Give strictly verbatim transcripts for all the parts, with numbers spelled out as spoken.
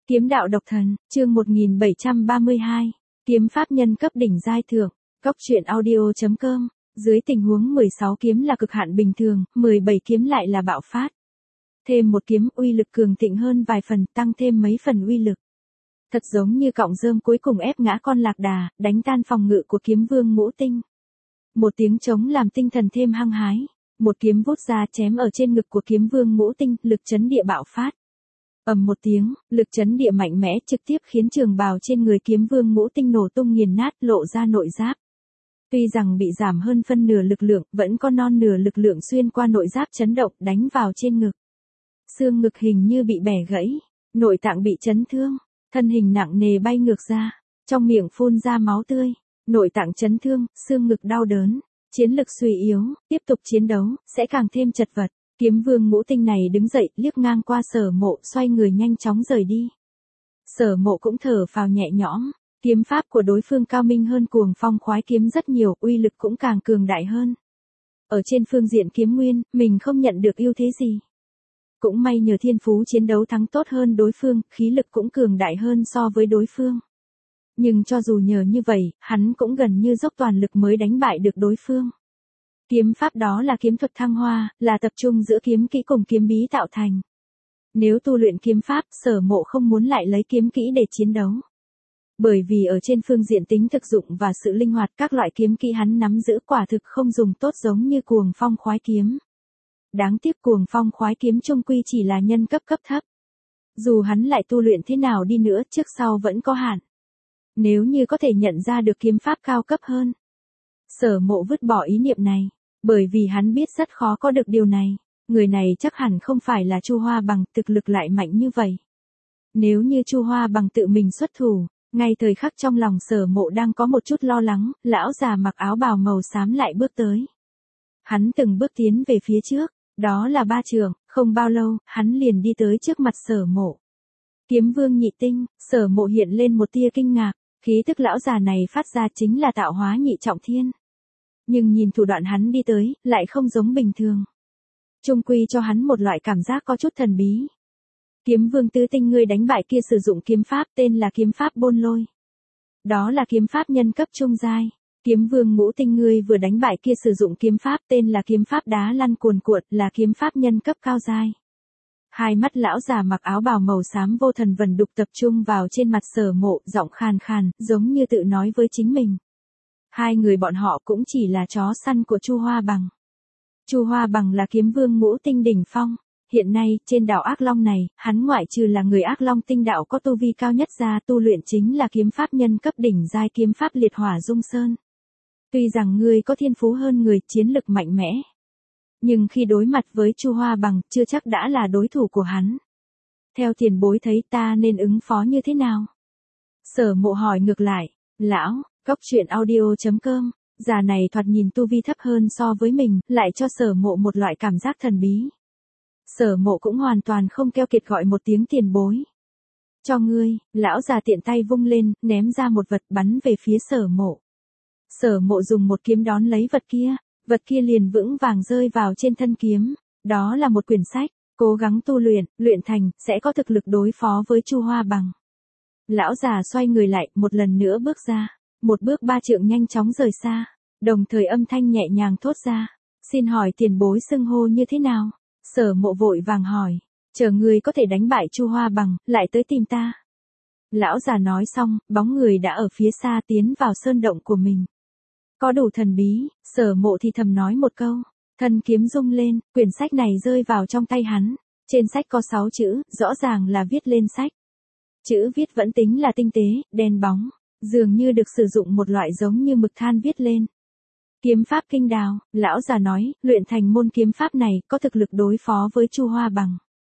Kiếm đạo độc thần, chương một nghìn bảy trăm ba mươi hai, kiếm pháp nhân cấp đỉnh giai thượng, Cốc truyện audio chấm com, dưới tình huống mười sáu kiếm là cực hạn bình thường, mười bảy kiếm lại là bạo phát. Thêm một kiếm uy lực cường thịnh hơn vài phần, tăng thêm mấy phần uy lực. Thật giống như cọng rơm cuối cùng ép ngã con lạc đà, đánh tan phòng ngự của kiếm vương ngũ tinh. Một tiếng trống làm tinh thần thêm hăng hái, một kiếm vút ra chém ở trên ngực của kiếm vương ngũ tinh, lực chấn địa bạo phát. Ầm một tiếng, lực chấn địa mạnh mẽ trực tiếp khiến trường bào trên người kiếm vương ngũ tinh nổ tung nghiền nát, lộ ra nội giáp. Tuy rằng bị giảm hơn phân nửa lực lượng, vẫn có non nửa lực lượng xuyên qua nội giáp chấn động, đánh vào trên ngực. Xương ngực hình như bị bẻ gãy, nội tạng bị chấn thương, thân hình nặng nề bay ngược ra, trong miệng phun ra máu tươi, nội tạng chấn thương, xương ngực đau đớn, chiến lực suy yếu, tiếp tục chiến đấu, sẽ càng thêm chật vật. Kiếm vương ngũ tinh này đứng dậy, liếc ngang qua Sở Mộ, xoay người nhanh chóng rời đi. Sở Mộ cũng thở phào nhẹ nhõm, kiếm pháp của đối phương cao minh hơn Cuồng Phong khoái kiếm rất nhiều, uy lực cũng càng cường đại hơn. Ở trên phương diện kiếm nguyên, mình không nhận được ưu thế gì. Cũng may nhờ thiên phú chiến đấu thắng tốt hơn đối phương, khí lực cũng cường đại hơn so với đối phương. Nhưng cho dù nhờ như vậy, hắn cũng gần như dốc toàn lực mới đánh bại được đối phương. Kiếm pháp đó là kiếm thuật thăng hoa, là tập trung giữa kiếm kỹ cùng kiếm bí tạo thành. Nếu tu luyện kiếm pháp, Sở Mộ không muốn lại lấy kiếm kỹ để chiến đấu. Bởi vì ở trên phương diện tính thực dụng và sự linh hoạt, các loại kiếm kỹ hắn nắm giữ quả thực không dùng tốt giống như Cuồng Phong khoái kiếm. Đáng tiếc Cuồng Phong khoái kiếm chung quy chỉ là nhân cấp cấp thấp. Dù hắn lại tu luyện thế nào đi nữa, trước sau vẫn có hạn. Nếu như có thể nhận ra được kiếm pháp cao cấp hơn, Sở Mộ vứt bỏ ý niệm này. Bởi vì hắn biết rất khó có được điều này, người này chắc hẳn không phải là Chu Hoa Bằng, thực lực lại mạnh như vậy. Nếu như Chu Hoa Bằng tự mình xuất thủ, ngay thời khắc trong lòng Sở Mộ đang có một chút lo lắng, lão già mặc áo bào màu xám lại bước tới. Hắn từng bước tiến về phía trước, đó là ba trượng, không bao lâu, hắn liền đi tới trước mặt Sở Mộ. Kiếm vương nhị tinh, Sở Mộ hiện lên một tia kinh ngạc, khí tức lão già này phát ra chính là tạo hóa nhị trọng thiên. Nhưng nhìn thủ đoạn hắn đi tới, lại không giống bình thường. Trung quy cho hắn một loại cảm giác có chút thần bí. Kiếm vương tứ tinh ngươi đánh bại kia sử dụng kiếm pháp tên là kiếm pháp bôn lôi. Đó là kiếm pháp nhân cấp trung giai. Kiếm vương ngũ tinh ngươi vừa đánh bại kia sử dụng kiếm pháp tên là kiếm pháp đá lăn cuồn cuộn, là kiếm pháp nhân cấp cao giai. Hai mắt lão già mặc áo bào màu xám vô thần vần đục tập trung vào trên mặt Sở Mộ, giọng khàn khàn, giống như tự nói với chính mình. Hai người bọn họ cũng chỉ là chó săn của Chu Hoa Bằng. Chu Hoa Bằng là kiếm vương ngũ tinh đỉnh phong. Hiện nay, trên đảo Ác Long này, hắn ngoại trừ là người Ác Long tinh đạo có tu vi cao nhất ra, tu luyện chính là kiếm pháp nhân cấp đỉnh giai kiếm pháp liệt hỏa dung sơn. Tuy rằng ngươi có thiên phú hơn người, chiến lực mạnh mẽ. Nhưng khi đối mặt với Chu Hoa Bằng, chưa chắc đã là đối thủ của hắn. Theo tiền bối thấy ta nên ứng phó như thế nào? Sở Mộ hỏi ngược lại, lão, Cốc truyện audio chấm com, già này thoạt nhìn tu vi thấp hơn so với mình, lại cho Sở Mộ một loại cảm giác thần bí. Sở Mộ cũng hoàn toàn không keo kiệt gọi một tiếng tiền bối. Cho ngươi, lão già tiện tay vung lên, ném ra một vật bắn về phía Sở Mộ. Sở Mộ dùng một kiếm đón lấy vật kia, vật kia liền vững vàng rơi vào trên thân kiếm. Đó là một quyển sách, cố gắng tu luyện, luyện thành, sẽ có thực lực đối phó với Chu Hoa Bằng. Lão già xoay người lại, một lần nữa bước ra. Một bước ba trượng nhanh chóng rời xa, đồng thời âm thanh nhẹ nhàng thốt ra, xin hỏi tiền bối xưng hô như thế nào? Sở Mộ vội vàng hỏi, chờ người có thể đánh bại Chu Hoa Bằng, lại tới tìm ta. Lão già nói xong, bóng người đã ở phía xa tiến vào sơn động của mình. Có đủ thần bí, Sở Mộ thì thầm nói một câu, thân kiếm rung lên, quyển sách này rơi vào trong tay hắn. Trên sách có sáu chữ, rõ ràng là viết lên sách. Chữ viết vẫn tính là tinh tế, đen bóng. Dường như được sử dụng một loại giống như mực than viết lên. Kiếm pháp kinh đào, lão già nói, luyện thành môn kiếm pháp này, có thực lực đối phó với Chu Hoa Bằng.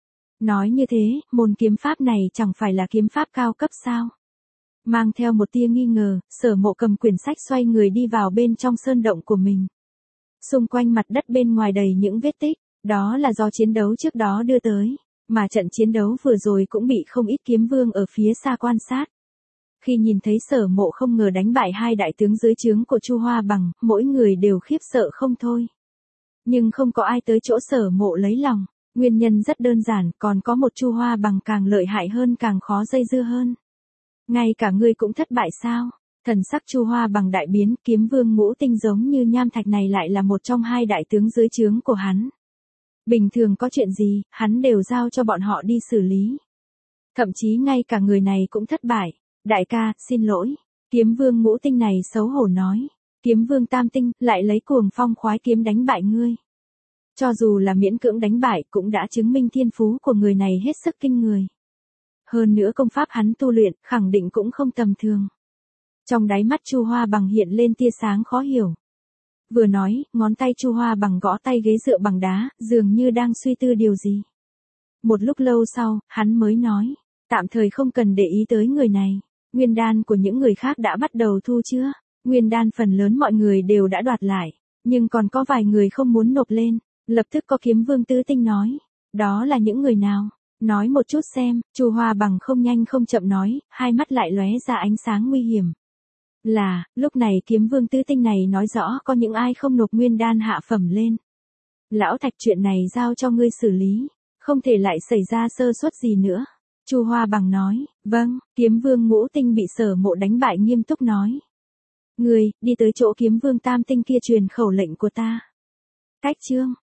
Nói như thế, môn kiếm pháp này chẳng phải là kiếm pháp cao cấp sao? Mang theo một tia nghi ngờ, Sở Mộ cầm quyển sách xoay người đi vào bên trong sơn động của mình. Xung quanh mặt đất bên ngoài đầy những vết tích, đó là do chiến đấu trước đó đưa tới, mà trận chiến đấu vừa rồi cũng bị không ít kiếm vương ở phía xa quan sát. Khi nhìn thấy Sở Mộ không ngờ đánh bại hai đại tướng dưới trướng của Chu Hoa Bằng, mỗi người đều khiếp sợ không thôi. Nhưng không có ai tới chỗ Sở Mộ lấy lòng. Nguyên nhân rất đơn giản, còn có một Chu Hoa Bằng càng lợi hại hơn càng khó dây dưa hơn. Ngay cả ngươi cũng thất bại sao? Thần sắc Chu Hoa Bằng đại biến, kiếm vương ngũ tinh giống như nham thạch này lại là một trong hai đại tướng dưới trướng của hắn. Bình thường có chuyện gì, hắn đều giao cho bọn họ đi xử lý. Thậm chí ngay cả người này cũng thất bại. Đại ca, xin lỗi. Kiếm vương ngũ tinh này xấu hổ nói. Kiếm vương tam tinh, lại lấy cuồng phong khoái kiếm đánh bại ngươi. Cho dù là miễn cưỡng đánh bại cũng đã chứng minh thiên phú của người này hết sức kinh người. Hơn nữa công pháp hắn tu luyện, khẳng định cũng không tầm thường. Trong đáy mắt Chu Hoa Bằng hiện lên tia sáng khó hiểu. Vừa nói, ngón tay Chu Hoa Bằng gõ tay ghế dựa bằng đá, dường như đang suy tư điều gì. Một lúc lâu sau, hắn mới nói, tạm thời không cần để ý tới người này. Nguyên đan của những người khác đã bắt đầu thu chưa? Nguyên đan phần lớn mọi người đều đã đoạt lại, nhưng còn có vài người không muốn nộp lên. Lập tức có kiếm vương tứ tinh nói, đó là những người nào? Nói một chút xem. Chu Hoa Bằng không nhanh không chậm nói, hai mắt lại lóe ra ánh sáng nguy hiểm. Là, lúc này kiếm vương tứ tinh này nói rõ có những ai không nộp nguyên đan hạ phẩm lên. Lão Thạch, chuyện này giao cho ngươi xử lý, không thể lại xảy ra sơ suất gì nữa. Chu Hoa Bằng nói, vâng. Kiếm vương ngũ tinh bị Sở Mộ đánh bại nghiêm túc nói. Ngươi, đi tới chỗ kiếm vương tam tinh kia truyền khẩu lệnh của ta. Cách chương